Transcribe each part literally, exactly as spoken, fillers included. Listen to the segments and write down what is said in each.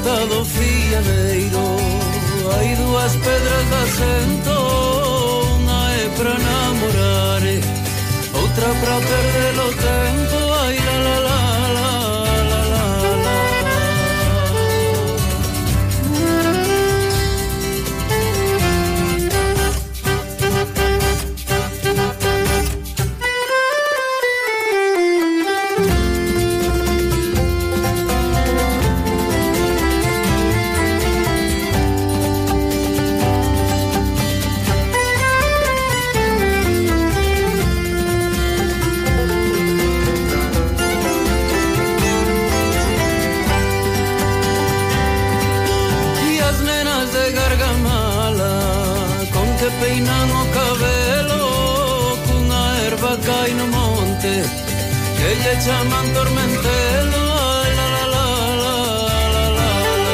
porta do fiadeiro hai dúas pedras de acento, unha é pra namorar, outra pra perder o tempo. Ai la la la la la la la. Peinan o cabelo cunha erva cai no monte que lle chaman tormentelo. Ai, la, la, la, la, la, la,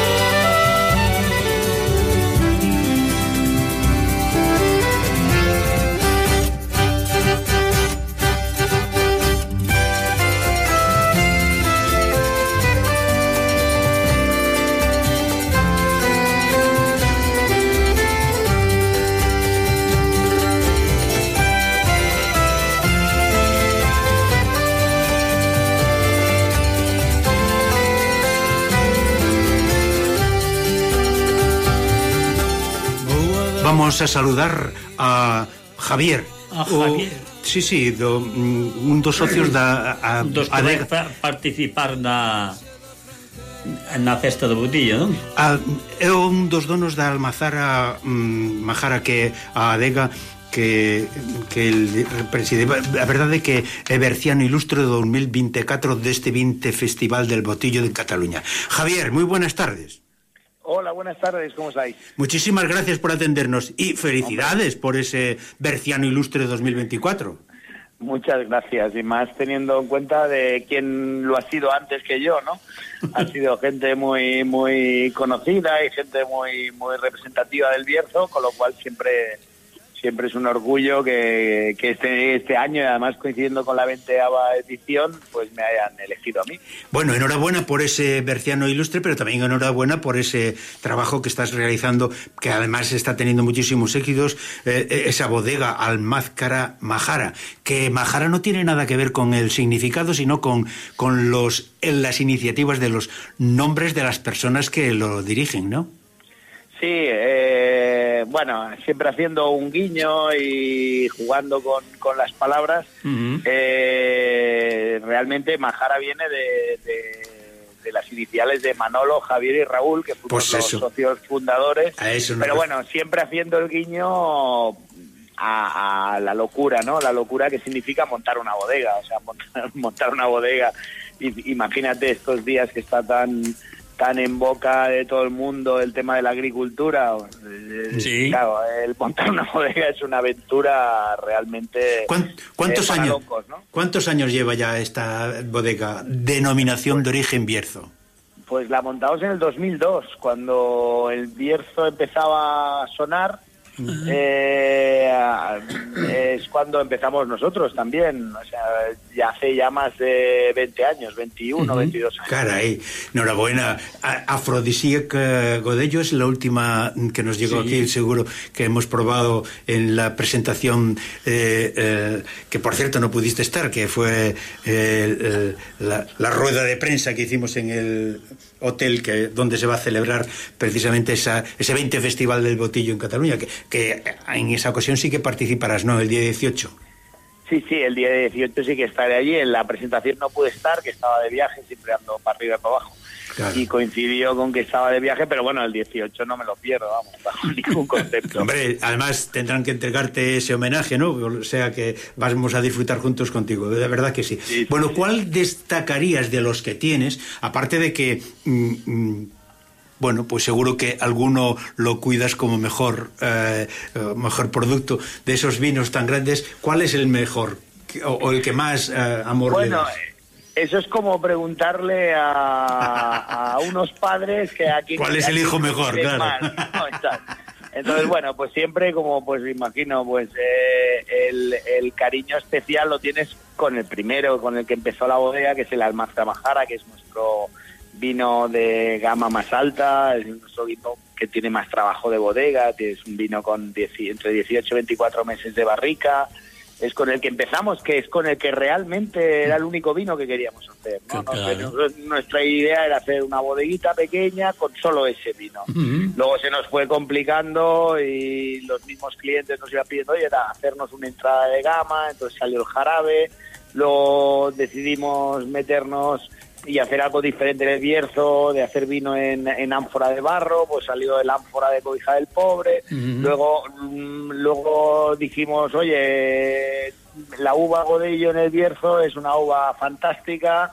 Vamos a saludar a Javier. A Javier. O, sí, sí, do, un dos socios da a, dos que vai pa participar na na festa do Botillo, non? A, é un dos donos da Almazara um, Majara, que a adega que, que el preside. A verdade é que é Berciano Ilustre do dos mil vinte e catro deste vinte Festival del Botillo de Cataluña. Javier, moi buenas tardes. Hola, buenas tardes, ¿cómo estáis? Muchísimas gracias por atendernos y felicidades, hombre, por ese Berciano Ilustre dos mil veinticuatro. Muchas gracias, y más teniendo en cuenta de quién lo ha sido antes que yo, ¿no? Ha sido gente muy muy conocida y gente muy muy representativa del Bierzo, con lo cual siempre siempre es un orgullo que, que este, este año, y además coincidiendo con la veinteava edición, pues me hayan elegido a mí. Bueno, enhorabuena por ese Berciano Ilustre, pero también enhorabuena por ese trabajo que estás realizando, que además está teniendo muchísimos éxitos, eh, esa bodega Almazara Majara, que Majara no tiene nada que ver con el significado, sino con, con los, las iniciativas de los nombres de las personas que lo dirigen, ¿no? Sí, eh, bueno, siempre haciendo un guiño y jugando con, con las palabras. Uh-huh. eh, realmente Majara viene de, de, de las iniciales de Manolo, Javier y Raúl, que fueron pues los socios fundadores. No pero bueno, siempre haciendo el guiño a, a la locura, ¿no? La locura que significa montar una bodega. O sea, montar, montar una bodega. Y, imagínate estos días que está tan... tan en boca de todo el mundo el tema de la agricultura. Sí. Claro, el montar una bodega es una aventura realmente. ¿Cuántos eh, años? Locos, ¿no? ¿Cuántos años lleva ya esta bodega? Denominación pues, de origen Bierzo. Pues la montamos en el dos mil dos, cuando el Bierzo empezaba a sonar. Uh-huh. eh, es cuando empezamos nosotros también, o sea, ya hace ya más de veinte años, veintiuno, uh-huh. veintidós años. Caray, enhorabuena. Afrodisíac Godello es la última que nos llegó sí. aquí, seguro que hemos probado en la presentación, eh, eh, que por cierto no pudiste estar, que fue eh, eh, la, la rueda de prensa que hicimos en el hotel que donde se va a celebrar precisamente esa, ese veinte Festival del Botillo en Cataluña, que, que en esa ocasión sí que participarás, ¿no? El día dieciocho. Sí, sí, el día dieciocho sí que estaré allí. En la presentación no pude estar, que estaba de viaje, siempre ando para arriba y para abajo. Claro. Y coincidió con que estaba de viaje, pero bueno, el dieciocho no me lo pierdo, vamos, bajo ningún concepto. Hombre, además tendrán que entregarte ese homenaje, ¿no? O sea que vamos a disfrutar juntos contigo, de verdad que sí. sí bueno, sí, ¿cuál sí. destacarías de los que tienes? Aparte de que, mm, mm, bueno, pues seguro que alguno lo cuidas como mejor, eh, mejor producto de esos vinos tan grandes, ¿cuál es el mejor o, o el que más eh, amor bueno, le das? Eso es como preguntarle a, a unos padres que aquí... ¿Cuál es el hijo mejor? Claro. Mal, ¿no? Entonces, bueno, pues siempre como, pues imagino, pues eh, el, el cariño especial lo tienes con el primero, con el que empezó la bodega, que es el Almazara Majara, que es nuestro vino de gama más alta, es nuestro vino que tiene más trabajo de bodega, es un vino con diez, entre dieciocho y veinticuatro meses de barrica, es con el que empezamos, que es con el que realmente era el único vino que queríamos hacer, ¿no? Claro. Nos, nuestra idea era hacer una bodeguita pequeña con solo ese vino. Uh-huh. Luego se nos fue complicando y los mismos clientes nos iban pidiendo, oye, da, hacernos una entrada de gama, entonces salió el jarabe, luego decidimos meternos y hacer algo diferente en el Bierzo, de hacer vino en, en ánfora de barro, pues salió el ánfora de Cobija del Pobre. Uh-huh. Luego mm, luego dijimos, oye, la uva Godello en el Bierzo es una uva fantástica,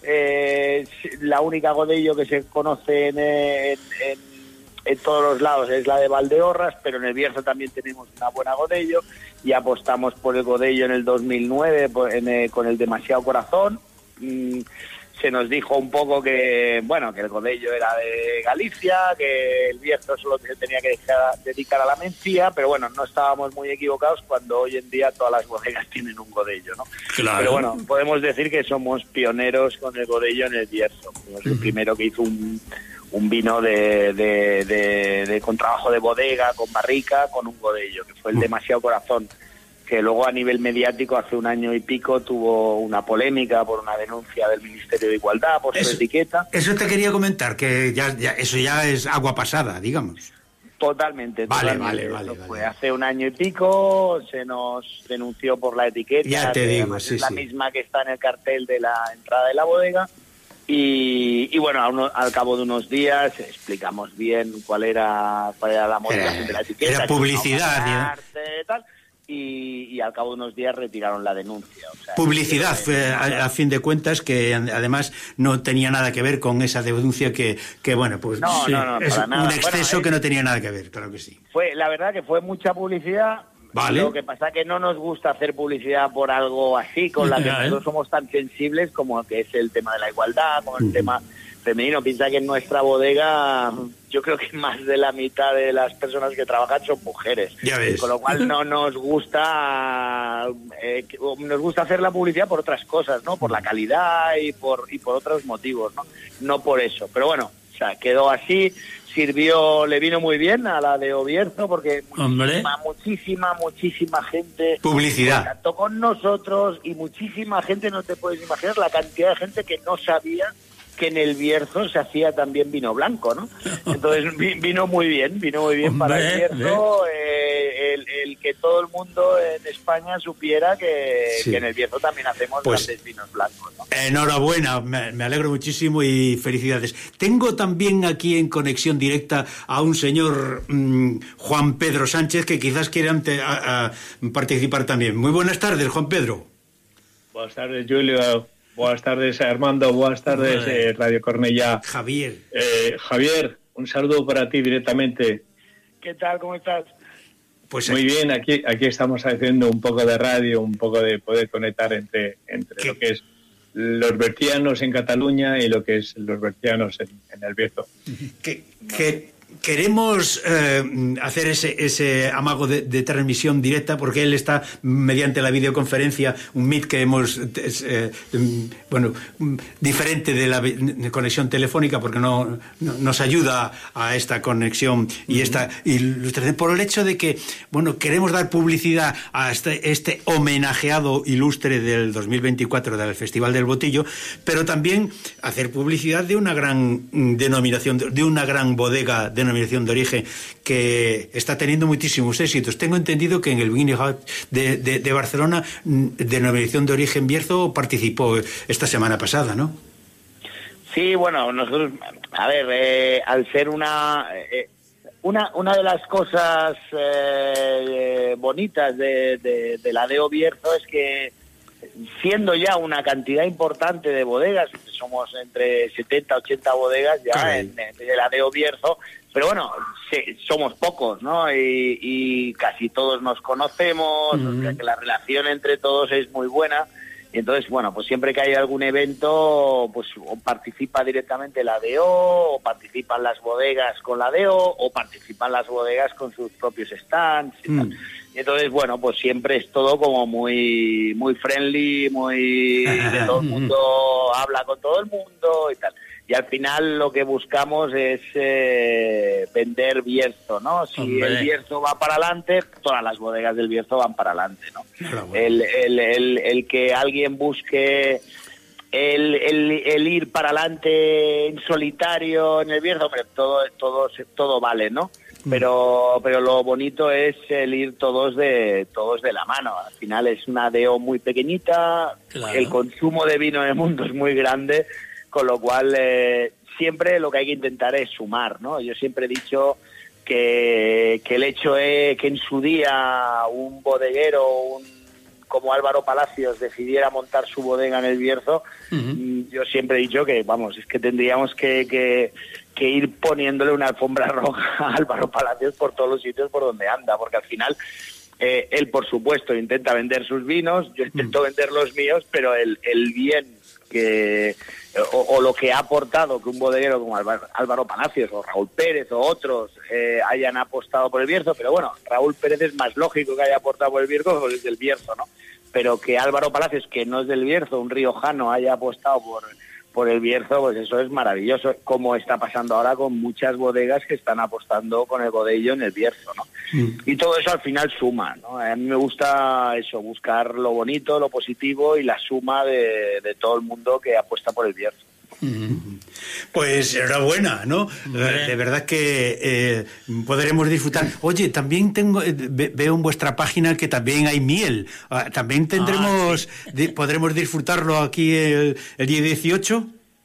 eh, la única Godello que se conoce en, en, en, en todos los lados es la de Valdeorras, pero en el Bierzo también tenemos una buena Godello, y apostamos por el Godello en el dos mil nueve por, en, eh, con el Demasiado Corazón. Mm, se nos dijo un poco que, bueno, que el Godello era de Galicia, que el Bierzo solo se tenía que dejar, dedicar a la Mencía, pero bueno, no estábamos muy equivocados cuando hoy en día todas las bodegas tienen un Godello, ¿no? Claro. Pero bueno, podemos decir que somos pioneros con el Godello en el Bierzo. Fuimos el primero que hizo un, un vino de, de, de, de con trabajo de bodega, con barrica, con un Godello, que fue el Demasiado Corazón, que luego a nivel mediático hace un año y pico tuvo una polémica por una denuncia del Ministerio de Igualdad por eso, su etiqueta. Eso te quería comentar, que ya, ya eso ya es agua pasada, digamos. Totalmente, vale, totalmente. Vale, vale, Eso fue vale. hace un año y pico, se nos denunció por la etiqueta, ya te que digo, sí, es la sí. misma que está en el cartel de la entrada de la bodega. Y, y bueno, a uno, al cabo de unos días explicamos bien cuál era cuál era la modificación de la etiqueta. Era publicidad. Arte, tal, y, y al cabo de unos días retiraron la denuncia. O sea, publicidad, que, eh, a, a fin de cuentas, que además no tenía nada que ver con esa denuncia que, que bueno, pues no, sí, no, no, es para un nada. exceso Bueno, que no tenía nada que ver, claro que sí. Fue, la verdad que fue mucha publicidad. Vale. Lo que pasa es que no nos gusta hacer publicidad por algo así, con la que Ya, ¿eh? nosotros somos tan sensibles como que es el tema de la igualdad, como el uh-huh. tema femenino. Piensa que en nuestra bodega yo creo que más de la mitad de las personas que trabajan son mujeres. Ya ves. Con lo cual no nos gusta eh, nos gusta hacer la publicidad por otras cosas, ¿no? Por la calidad y por y por otros motivos, ¿no? No por eso. Pero bueno, o sea, quedó así. Sirvió, le vino muy bien a la de Obierzo porque muchísima, muchísima, muchísima gente publicidad contactó con nosotros y muchísima gente, no te puedes imaginar la cantidad de gente que no sabía que en el Bierzo se hacía también vino blanco, ¿no? Entonces vino muy bien, vino muy bien para el Bierzo, eh, el, el que todo el mundo en España supiera que, sí. que en el Bierzo también hacemos pues, grandes vinos blancos, ¿no? Enhorabuena, me, me alegro muchísimo y felicidades. Tengo también aquí en conexión directa a un señor mmm, Juan Pedro Sánchez, que quizás quiera ante, a, a participar también. Muy buenas tardes, Juan Pedro. Buenas tardes, Julio. Buenas tardes, Armando. Buenas tardes, eh, Radio Cornellá. Javier. Eh, Javier, un saludo para ti directamente. ¿Qué tal? ¿Cómo estás? Pues muy bien, aquí aquí estamos haciendo un poco de radio, un poco de poder conectar entre, entre lo que es los bercianos en Cataluña y lo que es los bercianos en, en el Bierzo. Que, que queremos eh, hacer ese, ese amago de, de transmisión directa porque él está mediante la videoconferencia, un Meet que hemos eh, bueno, diferente de la de conexión telefónica porque no, no nos ayuda a esta conexión y esta ilustración por el hecho de que bueno, queremos dar publicidad a este, este homenajeado ilustre del dos mil veinticuatro del Festival del Botillo, pero también hacer publicidad de una gran denominación, de una gran bodega denominación de origen que está teniendo muchísimos éxitos. Tengo entendido que en el Wine Hub de, de, de Barcelona, denominación de origen Bierzo, participó esta semana pasada, ¿no? Sí, bueno, nosotros, a ver, eh, al ser una, eh, una una de las cosas eh, bonitas de, de, de la D O Bierzo es que siendo ya una cantidad importante de bodegas, somos entre setenta, ochenta bodegas ya okay. en, en la D O Bierzo, pero bueno, sí, somos pocos, ¿no? Y, y casi todos nos conocemos, uh-huh. o sea que la relación entre todos es muy buena. Y entonces, bueno, pues siempre que hay algún evento, pues o participa directamente la D O, o participan las bodegas con la D O, o participan las bodegas con sus propios stands y mm. tal. Y entonces, bueno, pues siempre es todo como muy muy friendly, muy... de todo el mundo habla con todo el mundo y tal. y al final lo que buscamos es eh, vender Bierzo, ¿no? Si Hombre. el Bierzo va para adelante, todas las bodegas del Bierzo van para adelante, ¿no? Claro, bueno. el, el, el, el que alguien busque el, el, el ir para adelante en solitario en el Bierzo, hombre, todo, todo, todo vale, ¿no? Pero pero lo bonito es el ir todos de todos de la mano. Al final es una D O muy pequeñita, claro. El consumo de vino en el mundo es muy grande, con lo cual eh, siempre lo que hay que intentar es sumar, ¿no? Yo siempre he dicho que, que el hecho es que en su día un bodeguero, un como Álvaro Palacios decidiera montar su bodega en el Bierzo, uh-huh. Yo siempre he dicho que, vamos, es que tendríamos que, que, que ir poniéndole una alfombra roja a Álvaro Palacios por todos los sitios por donde anda, porque al final eh, él, por supuesto, intenta vender sus vinos, yo intento uh-huh. vender los míos, pero el, el bien que o, o lo que ha aportado que un bodeguero como Álvaro, Álvaro Palacios o Raúl Pérez o otros eh, hayan apostado por el Bierzo, pero bueno, Raúl Pérez es más lógico que haya apostado por el Bierzo porque es del Bierzo, ¿no? Pero que Álvaro Palacios, que no es del Bierzo, un riojano, haya apostado por, por el Bierzo, pues eso es maravilloso, como está pasando ahora con muchas bodegas que están apostando con el Godello en el Bierzo, ¿no? Mm. Y todo eso al final suma, ¿no? A mí me gusta eso, buscar lo bonito, lo positivo y la suma de, de todo el mundo que apuesta por el Bierzo. Mm. Pues enhorabuena, ¿no? Bien. De verdad que eh, podremos disfrutar. Oye, también tengo eh, veo en vuestra página que también hay miel. Uh, también tendremos, ah, sí. de, podremos disfrutarlo aquí el, el día dieciocho.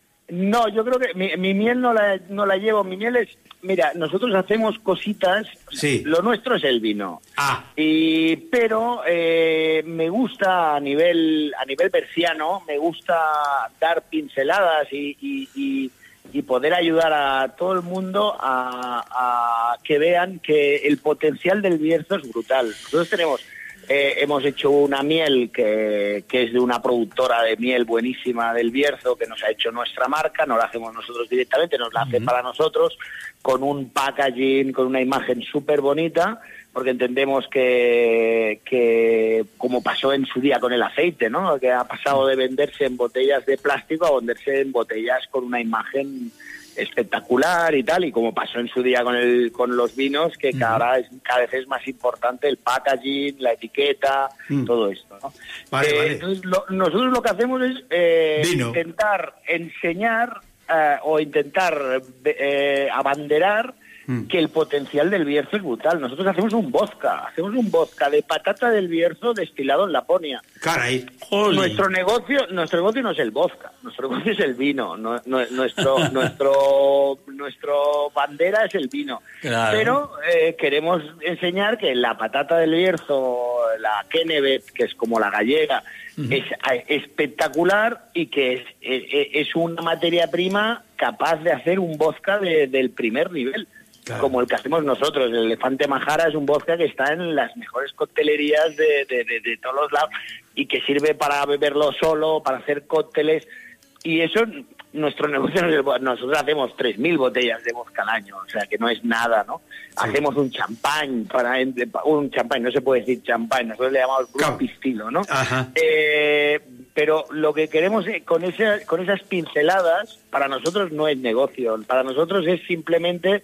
No, yo creo que mi, mi miel no la, no la llevo. Mi miel es, mira, nosotros hacemos cositas. Sí. Lo nuestro es el vino. Ah. Y pero eh, me gusta a nivel a nivel berciano, me gusta dar pinceladas y, y, y, y poder ayudar a todo el mundo a, a que vean que el potencial del Bierzo es brutal. Nosotros tenemos Eh, hemos hecho una miel que, que es de una productora de miel buenísima del Bierzo, que nos ha hecho nuestra marca, no la hacemos nosotros directamente, nos la hace uh-huh. para nosotros, con un packaging, con una imagen súper bonita, porque entendemos que, que, como pasó en su día con el aceite, ¿no? Que ha pasado de venderse en botellas de plástico a venderse en botellas con una imagen espectacular y tal, y como pasó en su día con el con los vinos, que cada, uh-huh. cada vez es más importante el packaging, la etiqueta, uh-huh. todo esto, ¿no? Vale, eh, vale. Entonces, lo, nosotros lo que hacemos es eh, intentar enseñar eh, o intentar eh, abanderar uh-huh. que el potencial del Bierzo es brutal. Nosotros hacemos un vodka, hacemos un vodka de patata del Bierzo destilado en Laponia. Caray. Nuestro negocio, nuestro negocio no es el vodka, nuestro negocio es el vino, no, no, nuestro, nuestro, nuestro bandera es el vino. Claro. Pero eh, queremos enseñar que la patata del Bierzo, la Kennebec, que es como la gallega, uh-huh. es espectacular y que es, es, es una materia prima capaz de hacer un vodka de, del primer nivel. Claro. Como el que hacemos nosotros. El Elefante Majara es un vodka que está en las mejores coctelerías de, de, de, de todos los lados y que sirve para beberlo solo, para hacer cócteles. Y eso, nuestro negocio, nosotros hacemos tres mil botellas de vodka al año, o sea que no es nada, ¿no? Sí. Hacemos un champán, para un champán, no se puede decir champán, nosotros le llamamos Brut Pistilo, ¿no? Ajá. Eh, pero lo que queremos con, ese, con esas pinceladas, para nosotros no es negocio, para nosotros es simplemente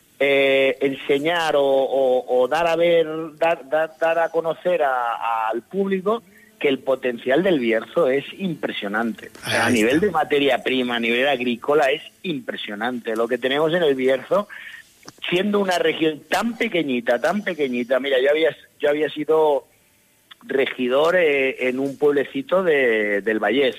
Eh, enseñar o, o, o dar a ver, dar, dar, dar a conocer a, a, al público que el potencial del Bierzo es impresionante. O sea, a nivel de materia prima, a nivel agrícola, es impresionante. Lo que tenemos en el Bierzo, siendo una región tan pequeñita, tan pequeñita, mira, yo había, yo había sido regidor eh, en un pueblecito de, del Vallés.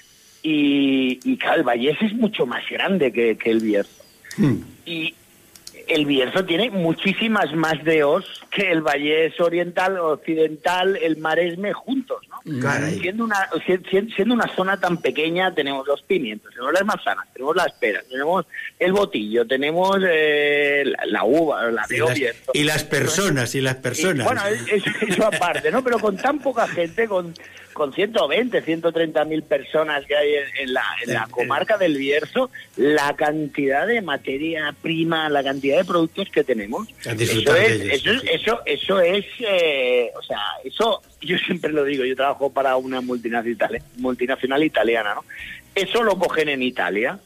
Y, y claro, el Vallés es mucho más grande que, que el Bierzo. Hmm. Y el Bierzo tiene muchísimas más D Os que el Vallés Oriental, Occidental, el Maresme juntos, ¿no? Caray. Siendo una siendo una zona tan pequeña, tenemos los pimientos, tenemos las manzanas, tenemos las peras, tenemos el botillo, tenemos eh, la, la uva, la de Bierzo. Y las personas, y las personas. Y, bueno, eso, eso aparte, ¿no? Pero con tan poca gente, con con ciento veinte, ciento treinta mil personas que hay en, en, la, en la comarca del Bierzo, la cantidad de materia prima, la cantidad de productos que tenemos, eso es, ellos, eso, sí. eso, eso es, eh, o sea, eso, yo siempre lo digo, yo trabajo para una multinacional, multinacional italiana, ¿no? Eso lo cogen en Italia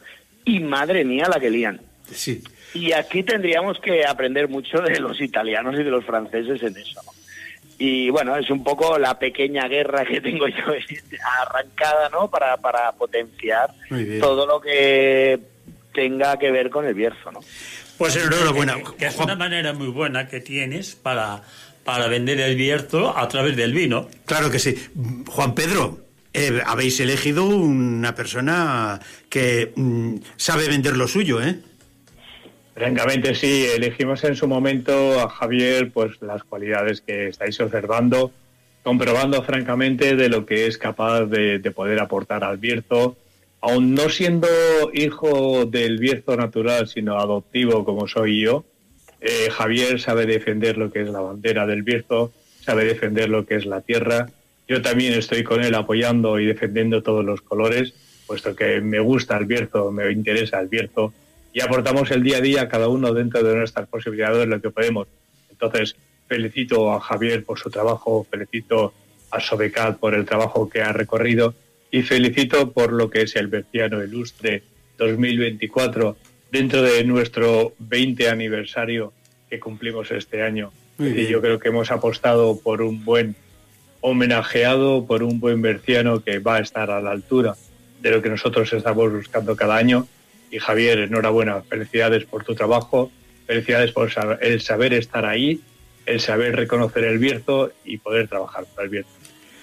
y madre mía la que lían. Sí. Y aquí tendríamos que aprender mucho de los italianos y de los franceses en eso, ¿no? Y bueno, es un poco la pequeña guerra que tengo yo arrancada, ¿no? Para, para potenciar todo lo que tenga que ver con el Bierzo, ¿no? Pues enhorabuena. Que, que es una manera muy buena que tienes para, para vender el Bierzo a través del vino. Claro que sí. Juan Pedro, eh, habéis elegido una persona que mm, sabe vender lo suyo, ¿eh? Francamente sí, elegimos en su momento a Javier, pues las cualidades que estáis observando, comprobando francamente de lo que es capaz de, de poder aportar al Bierzo, aun no siendo hijo del Bierzo natural, sino adoptivo como soy yo. eh, Javier sabe defender lo que es la bandera del Bierzo, sabe defender lo que es la tierra. Yo también estoy con él apoyando y defendiendo todos los colores, puesto que me gusta el Bierzo, me interesa el Bierzo, y aportamos el día a día cada uno dentro de nuestras posibilidades lo que podemos. Entonces, felicito a Javier por su trabajo, felicito a Sobecat por el trabajo que ha recorrido y felicito por lo que es el Berciano Ilustre dos mil veinticuatro dentro de nuestro veinte aniversario que cumplimos este año. Y yo creo que hemos apostado por un buen homenajeado, por un buen berciano que va a estar a la altura de lo que nosotros estamos buscando cada año. Y Javier, enhorabuena, felicidades por tu trabajo, felicidades por el saber estar ahí, el saber reconocer el Bierzo y poder trabajar para el Bierzo.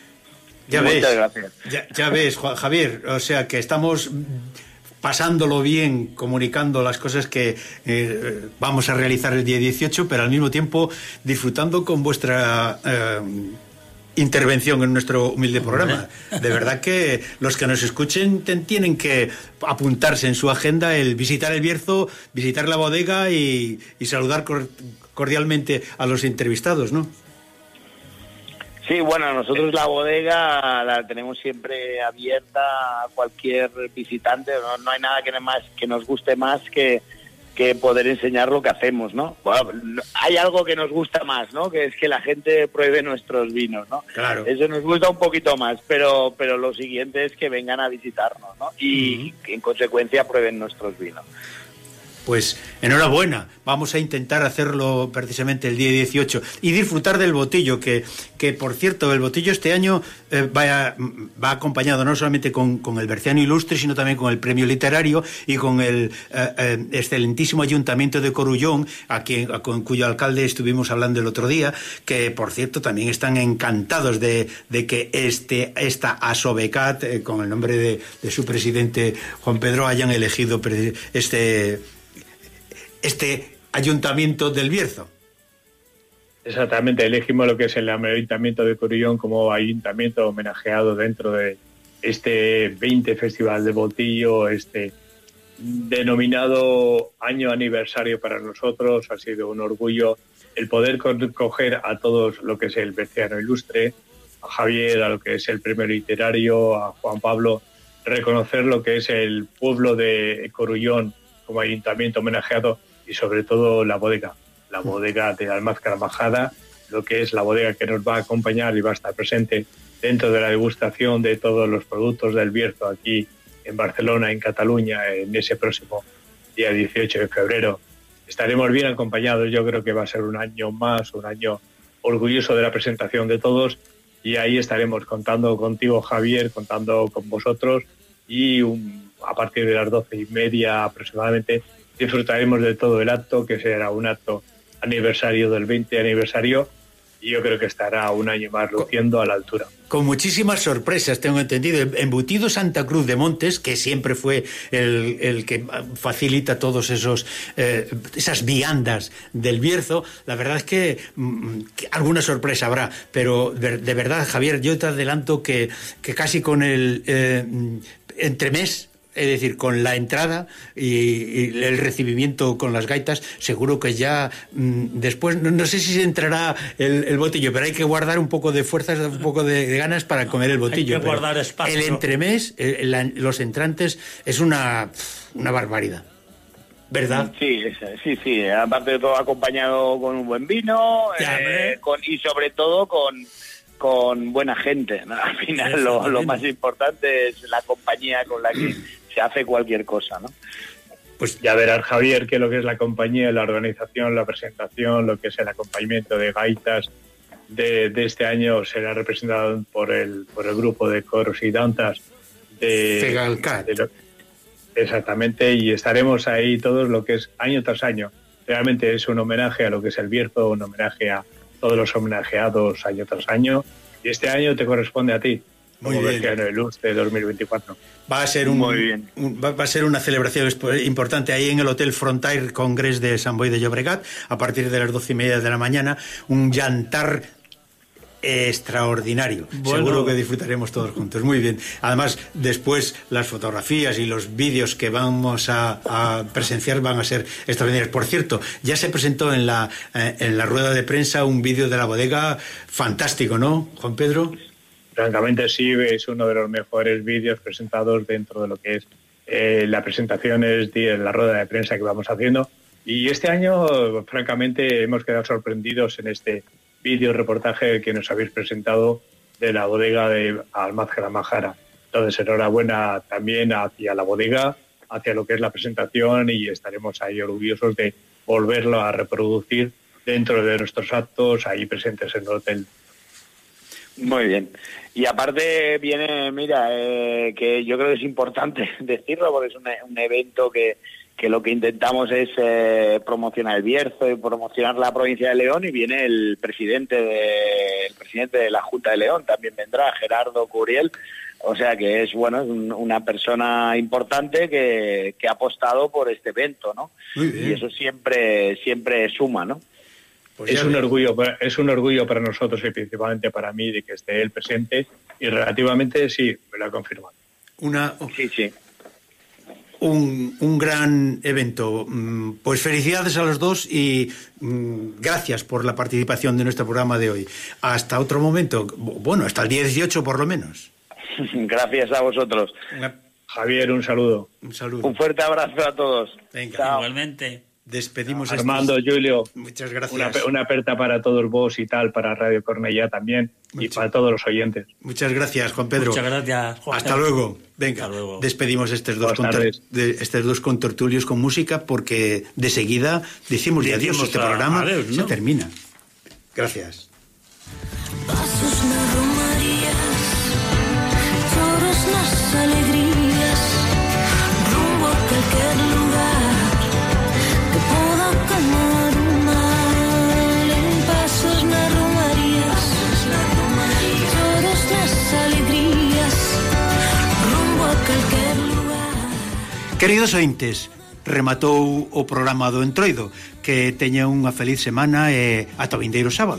Ya Muchas ves, gracias. Ya, ya ves, Juan, Javier, o sea que estamos pasándolo bien, comunicando las cosas que eh, vamos a realizar el día dieciocho, pero al mismo tiempo disfrutando con vuestra eh, intervención en nuestro humilde programa. De verdad que los que nos escuchen ten, tienen que apuntarse en su agenda el visitar el Bierzo, visitar la bodega y, y saludar cor, cordialmente a los entrevistados, ¿no? Sí, bueno, nosotros la bodega la tenemos siempre abierta a cualquier visitante. No, no hay nada que más que nos guste más que que poder enseñar lo que hacemos, ¿no? Bueno, hay algo que nos gusta más, ¿no? Que es que la gente pruebe nuestros vinos, ¿no? Claro. Eso nos gusta un poquito más, pero pero lo siguiente es que vengan a visitarnos, ¿no? Y uh-huh. que en consecuencia prueben nuestros vinos. Pues enhorabuena, vamos a intentar hacerlo precisamente el día dieciocho y disfrutar del botillo, que, que por cierto, el botillo este año eh, va, va acompañado no solamente con, con el Berciano Ilustre, sino también con el premio literario y con el eh, eh, excelentísimo Ayuntamiento de Corullón, a quien, a, con cuyo alcalde estuvimos hablando el otro día, que por cierto también están encantados de, de que este esta Asobecat, eh, con el nombre de, de su presidente Juan Pedro, hayan elegido este... este Ayuntamiento del Bierzo. Exactamente, elegimos lo que es el Ayuntamiento de Corullón como ayuntamiento homenajeado dentro de este veinte Festival de Botillo, este denominado año aniversario para nosotros. Ha sido un orgullo el poder coger a todos lo que es el Berciano Ilustre, a Javier, a lo que es el premio literario, a Juan Pablo, reconocer lo que es el pueblo de Corullón como ayuntamiento homenajeado y sobre todo la bodega, la bodega de Almazcar Majada, lo que es la bodega que nos va a acompañar y va a estar presente dentro de la degustación de todos los productos del Bierzo aquí en Barcelona, en Cataluña, en ese próximo día dieciocho de febrero. Estaremos bien acompañados, yo creo que va a ser un año más, un año orgulloso de la presentación de todos, y ahí estaremos contando contigo, Javier, contando con vosotros, y un, a partir de las doce y media aproximadamente disfrutaremos de todo el acto, que será un acto aniversario del veinte aniversario, y yo creo que estará un año más luciendo a la altura. Con muchísimas sorpresas, tengo entendido. Embutido Santa Cruz de Montes, que siempre fue el, el que facilita todos esos eh, esas viandas del Bierzo. La verdad es que, mm, que alguna sorpresa habrá, pero de, de verdad, Javier, yo te adelanto que, que casi con el eh, entremés, es decir, con la entrada y, y el recibimiento con las gaitas, seguro que ya mmm, después, no, no sé si se entrará el, el botillo, pero hay que guardar un poco de fuerzas, un poco de, de ganas para comer el botillo. Hay que guardar espacio. El entremés, el, la, los entrantes, es una, una barbaridad. ¿Verdad? Sí, sí, sí. Aparte de todo, acompañado con un buen vino eh, con, y sobre todo con... con buena gente, ¿no? Al final lo, lo más importante es la compañía con la que se hace cualquier cosa, ¿no? Pues ya verás, Javier, que lo que es la compañía, la organización, la presentación, lo que es el acompañamiento de gaitas de, de este año será representado por el por el grupo de coros y danzas de Fegalcat. De lo, exactamente, y estaremos ahí todos lo que es año tras año. Realmente es un homenaje a lo que es el Bierzo, un homenaje a todos los homenajeados año tras año, y este año te corresponde a ti. Muy bien. En el Luz de dos mil veinticuatro. Va a ser un, Muy bien. Un, va a ser una celebración importante ahí en el Hotel Frontier Congress de Sant Boi de Llobregat a partir de las doce y media de la mañana. Un jantar extraordinario. Bueno. Seguro que disfrutaremos todos juntos. Muy bien. Además, después las fotografías y los vídeos que vamos a, a presenciar van a ser extraordinarios. Por cierto, ya se presentó en la, eh, en la rueda de prensa un vídeo de la bodega fantástico, ¿no, Juan Pedro? Francamente sí, es uno de los mejores vídeos presentados dentro de lo que es eh, la presentación, es de la rueda de prensa que vamos haciendo. Y este año, francamente, hemos quedado sorprendidos en este vídeo reportaje que nos habéis presentado de la bodega de Almácera Majara. Entonces, enhorabuena también hacia la bodega, hacia lo que es la presentación, y estaremos ahí orgullosos de volverlo a reproducir dentro de nuestros actos ahí presentes en el hotel. Muy bien. Y aparte viene, mira, eh, que yo creo que es importante decirlo porque es un, un evento que, que lo que intentamos es eh, promocionar el Bierzo y promocionar la provincia de León, y viene el presidente de, el presidente de la Junta de León, también vendrá, Gerardo Curiel, o sea que es, bueno, es un, una persona importante que, que ha apostado por este evento, ¿no? Muy bien. Y eso siempre, siempre suma, ¿no? Pues es un orgullo, es un orgullo para nosotros y principalmente para mí de que esté él presente, y relativamente sí, me lo ha confirmado. Una, sí, sí. Un, un gran evento. Pues felicidades a los dos y mm, gracias por la participación de nuestro programa de hoy. Hasta otro momento, bueno, hasta el día dieciocho por lo menos. Gracias a vosotros. Javier, un saludo. Un saludo. Un fuerte abrazo a todos. Venga. Chao. Igualmente. Despedimos Armando, estos... Julio, muchas gracias. Una, una aperta para todos vos y tal, para Radio Cornellá también. Muchas... y para todos los oyentes. Muchas gracias, Juan Pedro. Muchas gracias, Juan. Hasta luego. Venga, Hasta luego. Despedimos estos dos, conter... de, estos dos contertulios con música, porque de seguida decimos adiós. Este programa adiós, ¿no? Se termina. Gracias. Pasos nas romarías, choros nas alegrías, rumbo a cualquier lugar que pueda calmar un mal. En pasos nas romarías, choros nas alegrías, rumbo a cualquier lugar. Queridos ointes, rematou o programa do Entroido. Que teña unha feliz semana e ata o vindeiro sábado.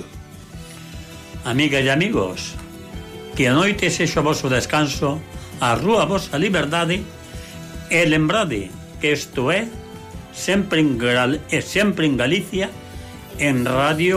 Amigas e amigos, que a noite sexa o vosso descanso, a rúa a vosa liberdade, e lembrade que isto é sempre en, Gal- é sempre en Galicia, en Radio